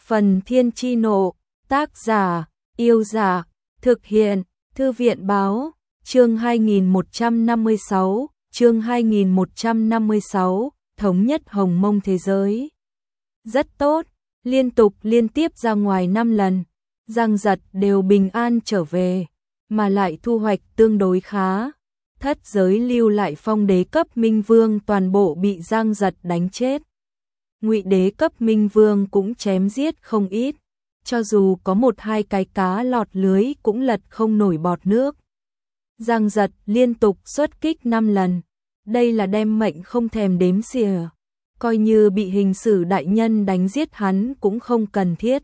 Phần Thiên Chi Nộ, tác giả, Yêu Giả, thực hiện, Thư viện Báo, chương 2156, Thống nhất Hồng Mông thế giới. Rất tốt, liên tiếp ra ngoài 5 lần, Giang Giật đều bình an trở về, mà lại thu hoạch tương đối khá. Thất giới lưu lại phong đế cấp Minh Vương toàn bộ bị Giang Giật đánh chết. Ngụy đế cấp Minh Vương cũng chém giết không ít, cho dù có 1-2 cái cá lọt lưới cũng lật không nổi bọt nước. Giang Giật liên tục xuất kích 5 lần, đây là đem mệnh không thèm đếm xỉa, coi như bị hình sử đại nhân đánh giết hắn cũng không cần thiết.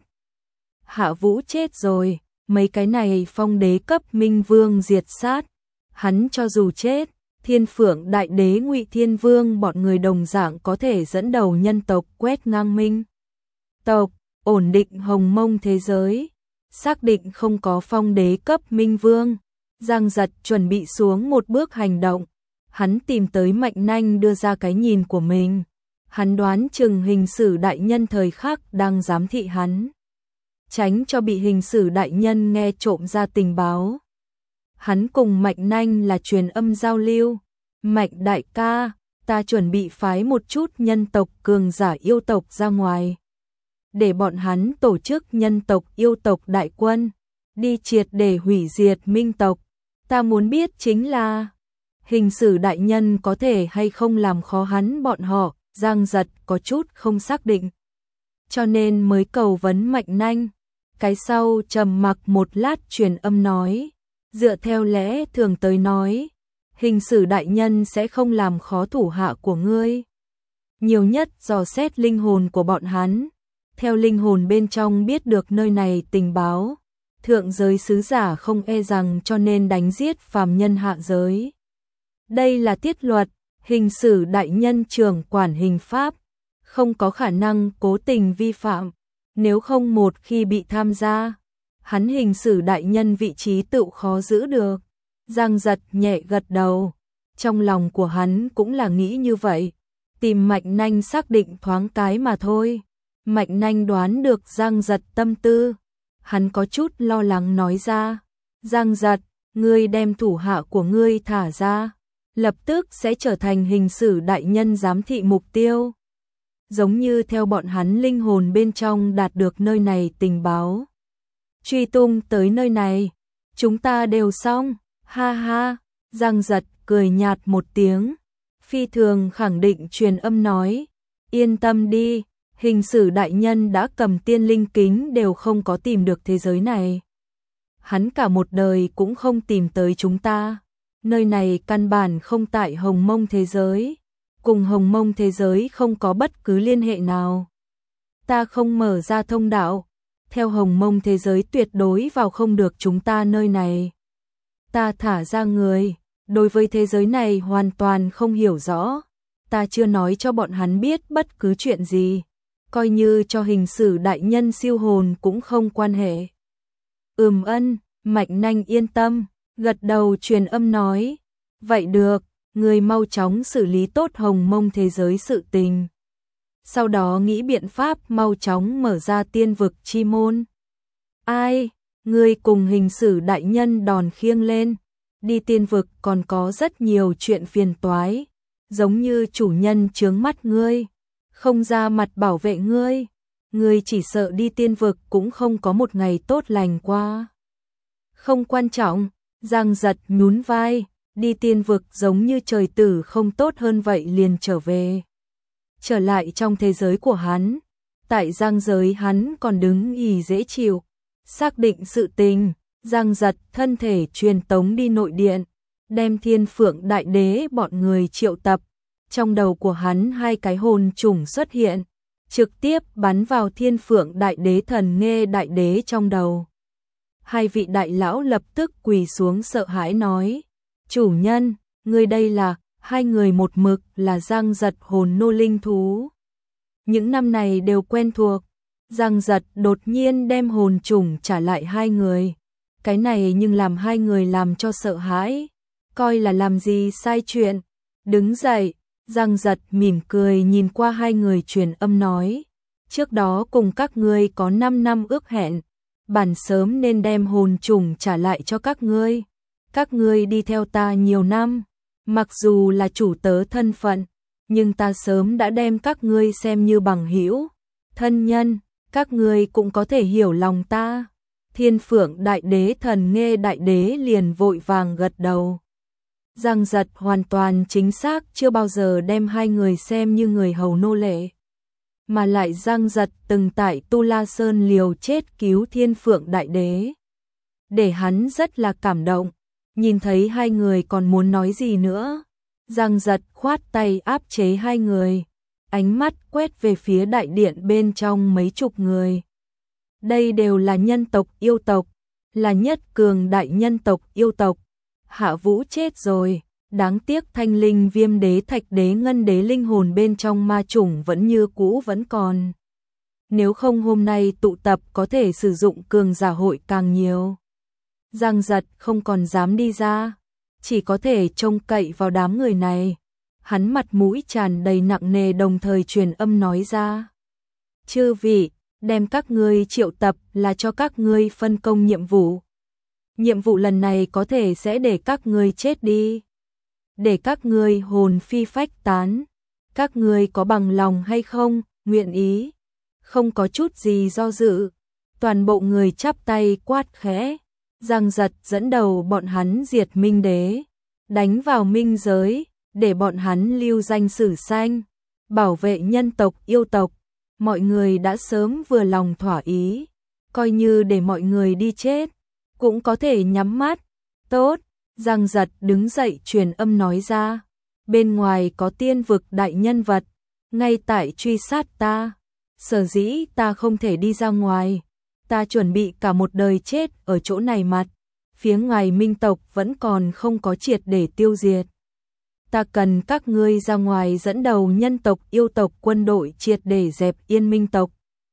Hạ Vũ chết rồi, mấy cái này phong đế cấp Minh Vương diệt sát, hắn cho dù chết, Thiên Phượng Đại Đế Ngụy Thiên Vương bọn người đồng dạng có thể dẫn đầu nhân tộc quét ngang Minh tộc, ổn định Hồng Mông thế giới. Xác định không có phong đế cấp Minh Vương, Giang Giật chuẩn bị xuống một bước hành động. Hắn tìm tới Mạnh Nanh đưa ra cái nhìn của mình. Hắn đoán chừng hình sử đại nhân thời khắc đang giám thị hắn, tránh cho bị hình sử đại nhân nghe trộm ra tình báo. Hắn cùng Mạnh Nanh là truyền âm giao lưu. Mạnh đại ca, ta chuẩn bị phái một chút nhân tộc cường giả yêu tộc ra ngoài, để bọn hắn tổ chức nhân tộc yêu tộc đại quân, đi triệt để hủy diệt Minh tộc. Ta muốn biết chính là, hình sử đại nhân có thể hay không làm khó hắn bọn họ. Giang Giật có chút không xác định, cho nên mới cầu vấn Mạnh Nanh. Cái sau trầm mặc một lát truyền âm nói, dựa theo lẽ thường tới nói, hình sử đại nhân sẽ không làm khó thủ hạ của ngươi. Nhiều nhất dò xét linh hồn của bọn hắn, theo linh hồn bên trong biết được nơi này tình báo. Thượng giới sứ giả không e rằng cho nên đánh giết phàm nhân hạ giới. Đây là tiết luật, hình sử đại nhân trưởng quản hình pháp, không có khả năng cố tình vi phạm. Nếu không một khi bị tham gia, hắn hình sử đại nhân vị trí tự khó giữ được. Giang Giật nhẹ gật đầu, trong lòng của hắn cũng là nghĩ như vậy, tìm Mạnh Nanh xác định thoáng cái mà thôi. Mạnh Nanh đoán được Giang Giật tâm tư, hắn có chút lo lắng nói ra, Giang Giật, ngươi đem thủ hạ của ngươi thả ra, lập tức sẽ trở thành hình sử đại nhân giám thị mục tiêu. Giống như theo bọn hắn linh hồn bên trong đạt được nơi này tình báo, truy tung tới nơi này, chúng ta đều xong. Ha ha, Giang Giật cười nhạt một tiếng, phi thường khẳng định truyền âm nói, yên tâm đi, hình sử đại nhân đã cầm tiên linh kính đều không có tìm được thế giới này. Hắn cả một đời cũng không tìm tới chúng ta, nơi này căn bản không tại Hồng Mông thế giới, cùng Hồng Mông thế giới không có bất cứ liên hệ nào. Ta không mở ra thông đạo, theo Hồng Mông thế giới tuyệt đối vào không được chúng ta nơi này. Ta thả ra người, đối với thế giới này hoàn toàn không hiểu rõ, ta chưa nói cho bọn hắn biết bất cứ chuyện gì, coi như cho hình sử đại nhân siêu hồn cũng không quan hệ. Ân, Mạnh Nanh yên tâm, gật đầu truyền âm nói, vậy được, người mau chóng xử lý tốt Hồng Mông thế giới sự tình. Sau đó nghĩ biện pháp mau chóng mở ra tiên vực chi môn. Ai? Ngươi cùng hình sử đại nhân đòn khiêng lên, đi tiên vực còn có rất nhiều chuyện phiền toái, giống như chủ nhân chướng mắt ngươi, không ra mặt bảo vệ ngươi, ngươi chỉ sợ đi tiên vực cũng không có một ngày tốt lành qua. Không quan trọng, Giang Giật nhún vai, đi tiên vực giống như trời tử không tốt hơn vậy liền trở về. Trở lại trong thế giới của hắn, tại Giang giới hắn còn đứng ì dễ chịu. Xác định sự tình, Giang Giật thân thể truyền tống đi nội điện, đem Thiên Phượng Đại Đế bọn người triệu tập. Trong đầu của hắn 2 cái hồn trùng xuất hiện, trực tiếp bắn vào Thiên Phượng Đại Đế Thần Nghê Đại Đế trong đầu. 2 vị đại lão lập tức quỳ xuống sợ hãi nói, chủ nhân, người đây là, 2 người một mực là Giang Giật hồn nô linh thú. Những năm này đều quen thuộc. Giang Giật đột nhiên đem hồn trùng trả lại 2 người. Cái này nhưng làm 2 người làm cho sợ hãi, coi là làm gì sai chuyện. Đứng dậy, Giang Giật mỉm cười nhìn qua 2 người truyền âm nói, trước đó cùng các ngươi có 5 năm ước hẹn, bản sớm nên đem hồn trùng trả lại cho các ngươi. Các ngươi đi theo ta nhiều năm, mặc dù là chủ tớ thân phận, nhưng ta sớm đã đem các ngươi xem như bằng hữu, thân nhân, các ngươi cũng có thể hiểu lòng ta. Thiên Phượng Đại Đế Thần Nghê Đại Đế liền vội vàng gật đầu. Giang Giật hoàn toàn chính xác chưa bao giờ đem hai người xem như người hầu nô lệ. Mà lại Giang Giật từng tại Tu La Sơn liều chết cứu Thiên Phượng Đại Đế. Để hắn rất là cảm động, nhìn thấy hai người còn muốn nói gì nữa. Giang Giật khoát tay áp chế hai người, ánh mắt quét về phía đại điện bên trong mấy chục người. Đây đều là nhân tộc yêu tộc, là nhất cường đại nhân tộc yêu tộc. Hạ Vũ chết rồi, đáng tiếc Thanh Linh Viêm Đế Thạch Đế Ngân Đế linh hồn bên trong ma chủng vẫn như cũ vẫn còn. Nếu không hôm nay tụ tập có thể sử dụng cường giả hội càng nhiều. Giang Giật không còn dám đi ra, chỉ có thể trông cậy vào đám người này. Hắn mặt mũi tràn đầy nặng nề đồng thời truyền âm nói ra. Chư vị, đem các ngươi triệu tập là cho các ngươi phân công nhiệm vụ. Nhiệm vụ lần này có thể sẽ để các ngươi chết đi, để các ngươi hồn phi phách tán. Các ngươi có bằng lòng hay không, nguyện ý? Không có chút gì do dự. Toàn bộ người chắp tay quát khẽ. Giang Giật dẫn đầu bọn hắn diệt Minh Đế, đánh vào minh giới, để bọn hắn lưu danh sử xanh, bảo vệ nhân tộc yêu tộc. Mọi người đã sớm vừa lòng thỏa ý, coi như để mọi người đi chết, cũng có thể nhắm mắt. Tốt, Giang Giật đứng dậy truyền âm nói ra. Bên ngoài có tiên vực đại nhân vật, ngay tại truy sát ta. Sở dĩ ta không thể đi ra ngoài. Ta chuẩn bị cả một đời chết ở chỗ này mặt. Phía ngoài minh tộc vẫn còn không có triệt để tiêu diệt. Ta cần các ngươi ra ngoài dẫn đầu nhân tộc yêu tộc quân đội triệt để dẹp yên minh tộc.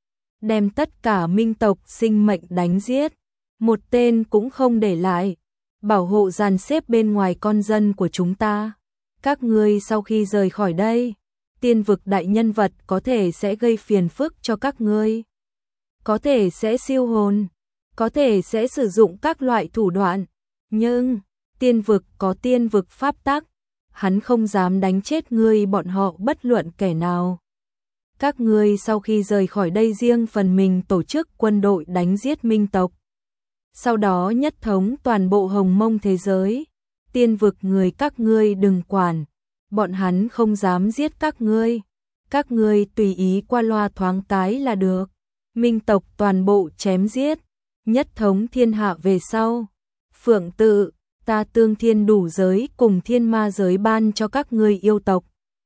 Đem tất cả minh tộc sinh mệnh đánh giết, một tên cũng không để lại. Bảo hộ dàn xếp bên ngoài con dân của chúng ta. Các ngươi sau khi rời khỏi đây, tiên vực đại nhân vật có thể sẽ gây phiền phức cho các ngươi. Có thể sẽ siêu hồn, có thể sẽ sử dụng các loại thủ đoạn. Nhưng, tiên vực có tiên vực pháp tắc, hắn không dám đánh chết ngươi bọn họ bất luận kẻ nào. Các ngươi sau khi rời khỏi đây riêng phần mình tổ chức quân đội đánh giết minh tộc. Sau đó nhất thống toàn bộ hồng mông thế giới. Tiên vực người các ngươi đừng quản, bọn hắn không dám giết các ngươi. Các ngươi tùy ý qua loa thoáng cái là được. Minh tộc toàn bộ chém giết, nhất thống thiên hạ về sau. Phượng tự, ta tương thiên đủ giới cùng thiên ma giới ban cho các ngươi yêu tộc.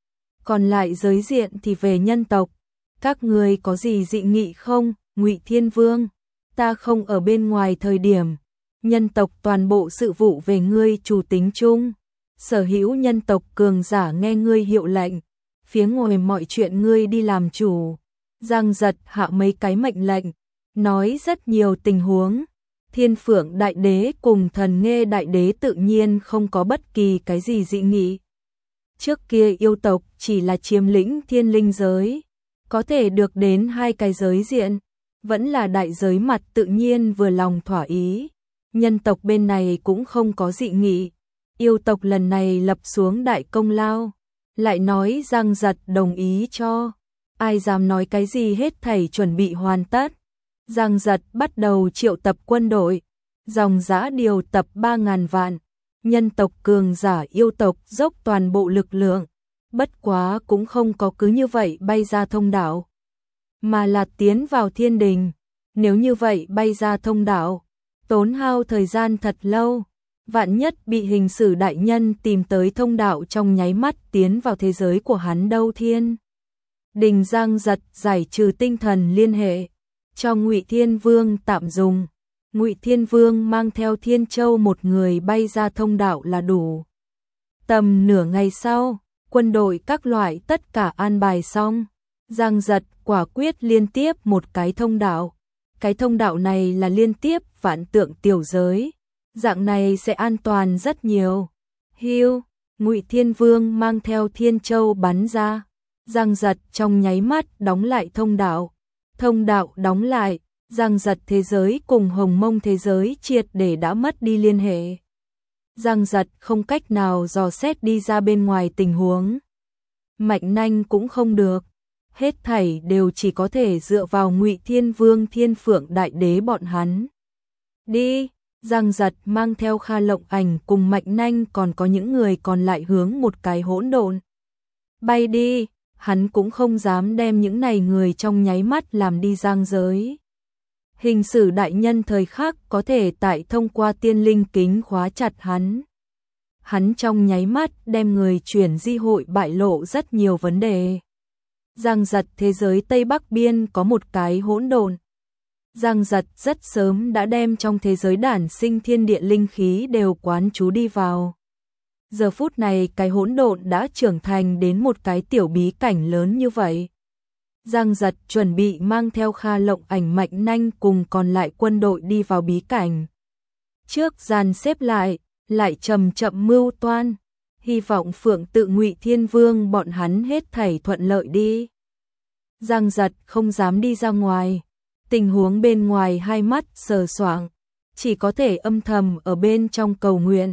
Còn lại giới diện thì về nhân tộc. Các ngươi có gì dị nghị không, Ngụy Thiên Vương? Ta không ở bên ngoài thời điểm, nhân tộc toàn bộ sự vụ về ngươi chủ tính chung. Sở hữu nhân tộc cường giả nghe ngươi hiệu lệnh, phía ngoài mọi chuyện ngươi đi làm chủ. Giang Giật hạ mấy cái mệnh lệnh, nói rất nhiều tình huống. Thiên Phượng Đại Đế cùng Thần Nghê Đại Đế tự nhiên không có bất kỳ cái gì dị nghị. Trước kia yêu tộc chỉ là chiếm lĩnh thiên linh giới, có thể được đến hai cái giới diện, vẫn là đại giới mặt tự nhiên vừa lòng thỏa ý. Nhân tộc bên này cũng không có dị nghị. Yêu tộc lần này lập xuống đại công lao, lại nói Giang Giật đồng ý cho. Ai dám nói cái gì hết thảy chuẩn bị hoàn tất. Giang Giật bắt đầu triệu tập quân đội, dòng dã điều tập 3.000 vạn. Nhân tộc cường giả yêu tộc dốc toàn bộ lực lượng, bất quá cũng không có cứ như vậy bay ra thông đạo, mà là tiến vào thiên đình. Nếu như vậy bay ra thông đạo, tốn hao thời gian thật lâu, vạn nhất bị hình sử đại nhân tìm tới thông đạo trong nháy mắt tiến vào thế giới của hắn đâu. Thiên đình Giang Giật giải trừ tinh thần liên hệ, cho Ngụy Thiên Vương tạm dùng. Ngụy Thiên Vương mang theo Thiên Châu một người bay ra thông đạo là đủ. Tầm nửa ngày sau, quân đội các loại tất cả an bài xong, Giang Giật quả quyết liên tiếp một cái thông đạo. Cái thông đạo này là liên tiếp vạn tượng tiểu giới, dạng này sẽ an toàn rất nhiều. Hiu, Ngụy Thiên Vương mang theo Thiên Châu bắn ra. Giang Giật trong nháy mắt đóng lại thông đạo, Thông đạo đóng lại, Giang Giật thế giới cùng Hồng Mông thế giới triệt để đã mất đi liên hệ. Giang Giật không cách nào dò xét đi ra bên ngoài tình huống. Mạnh Nanh cũng không được. Hết thảy đều chỉ có thể dựa vào Ngụy Thiên Vương Thiên Phượng Đại Đế bọn hắn. Đi, Giang Giật mang theo Kha Lộng Ảnh cùng Mạnh Nanh còn có những người còn lại hướng một cái hỗn độn. Bay đi, hắn cũng không dám đem những này người trong nháy mắt làm đi giang giới. Hình sử đại nhân thời khắc có thể tại thông qua tiên linh kính khóa chặt hắn. Hắn trong nháy mắt đem người chuyển di hội bại lộ rất nhiều vấn đề. Giang Giật thế giới Tây Bắc Biên có một cái hỗn độn. Giang Giật rất sớm đã đem trong thế giới đản sinh thiên địa linh khí đều quán trú đi vào. Giờ phút này cái hỗn độn đã trưởng thành đến một cái tiểu bí cảnh lớn như vậy. Giang Giật chuẩn bị mang theo Kha Lộng Ảnh Mạnh Nanh cùng còn lại quân đội đi vào bí cảnh. Trước dàn xếp lại chậm chậm mưu toan, hy vọng Phượng Tự Ngụy Thiên Vương bọn hắn hết thảy thuận lợi đi. Giang Giật không dám đi ra ngoài, tình huống bên ngoài hai mắt sờ soạng, chỉ có thể âm thầm ở bên trong cầu nguyện.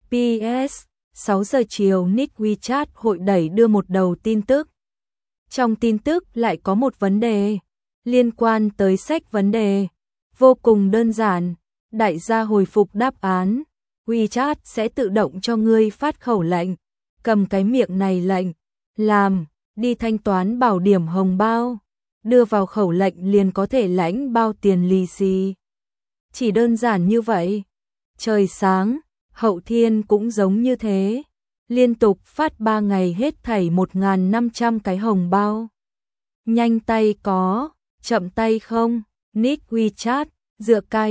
PS 6 giờ chiều nick WeChat hội đẩy đưa một đầu tin tức. Trong tin tức lại có một vấn đề liên quan tới sách vấn đề, vô cùng đơn giản, đại gia hồi phục đáp án, WeChat sẽ tự động cho ngươi phát khẩu lệnh, cầm cái miệng này lệnh, làm, đi thanh toán bảo điểm hồng bao, đưa vào khẩu lệnh liền có thể lãnh bao tiền lì xì. Chỉ đơn giản như vậy. Trời sáng, Hậu Thiên cũng giống như thế, liên tục phát 3 ngày hết thảy 1.500 cái hồng bao. Nhanh tay có, chậm tay không, nick WeChat, dựa cai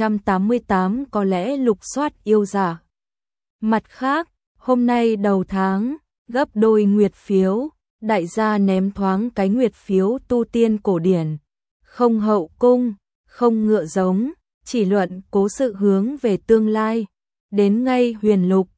588 có lẽ lục soát yêu giả. Mặt khác, hôm nay đầu tháng, gấp đôi nguyệt phiếu, đại gia ném thoáng cái nguyệt phiếu tu tiên cổ điển. Không hậu cung, không ngựa giống, chỉ luận cố sự hướng về tương lai. Đến ngay huyền lục,